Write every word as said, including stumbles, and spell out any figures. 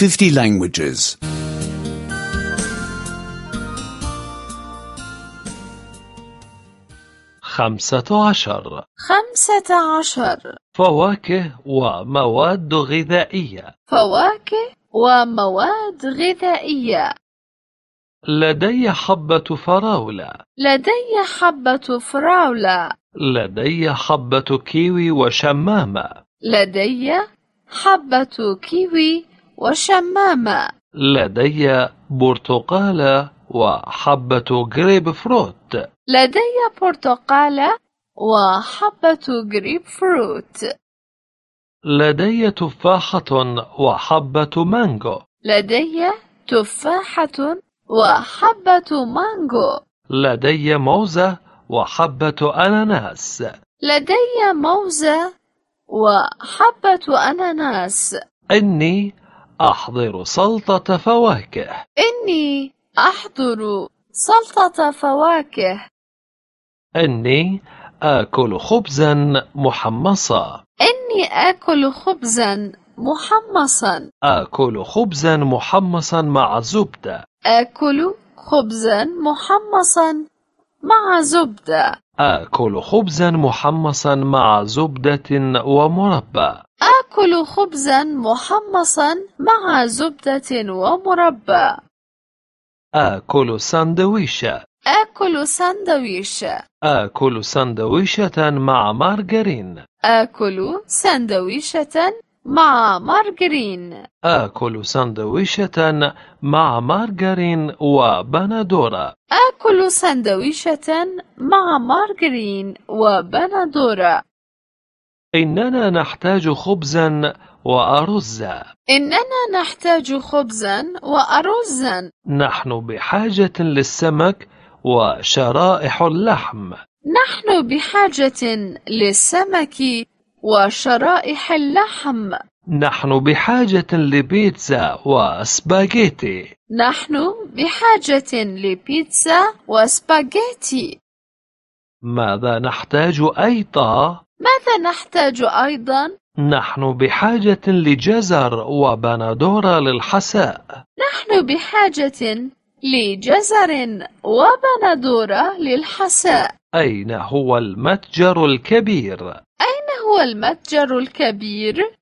fifty languages. خمسة عشر. خمسة عشر. فواكه ومواد غذائية. فواكه ومواد غذائية. لدي حبة فراولة. لدي حبة فراولة. لدي حبة كيوي وشمامة. لدي حبة كيوي وشمامة. لدي برتقالة وحبة جريب فروت. لدي برتقالة وحبة جريب فروت. لدي تفاحة وحبة مانجو. لدي تفاحة وحبة مانجو. لدي موزة وحبة أناناس. لدي موزة وحبة أناناس. إني أحضر سلطة فواكه. إني أحضر سلطة فواكه. إني آكل خبزا محمصا. إني آكل خبزا محمصا. آكل خبزا محمصا مع زبدة. آكل خبزا محمصا مع زبدة. آكل خبزا محمصا مع زبدة ومربى. آكل خبزا محمصا مع زبدة ومربى. آكل سندويشة. آكل سندويش. آكل سندويشة مع مارجرين. آكل سندويشة مع مارجرين. آكل سندويشة مع مارجرين وبندورة. آكل سندويشة مع مارجرين وبندورة. إننا نحتاج خبزا وأرزا. إننا نحتاج خبزا وأرزا. نحن بحاجة للسمك وشرائح اللحم. نحن بحاجة للسمك وشرائح اللحم. نحن بحاجة لبيتزا وسباغيتي. نحن بحاجة لبيتزا وسباغيتي. ماذا نحتاج أيضا؟ ماذا نحتاج أيضا؟ نحن بحاجة لجزر وبندورة للحساء. نحن بحاجة لجزر وبندورة للحساء. أين هو المتجر الكبير؟ أين هو المتجر الكبير؟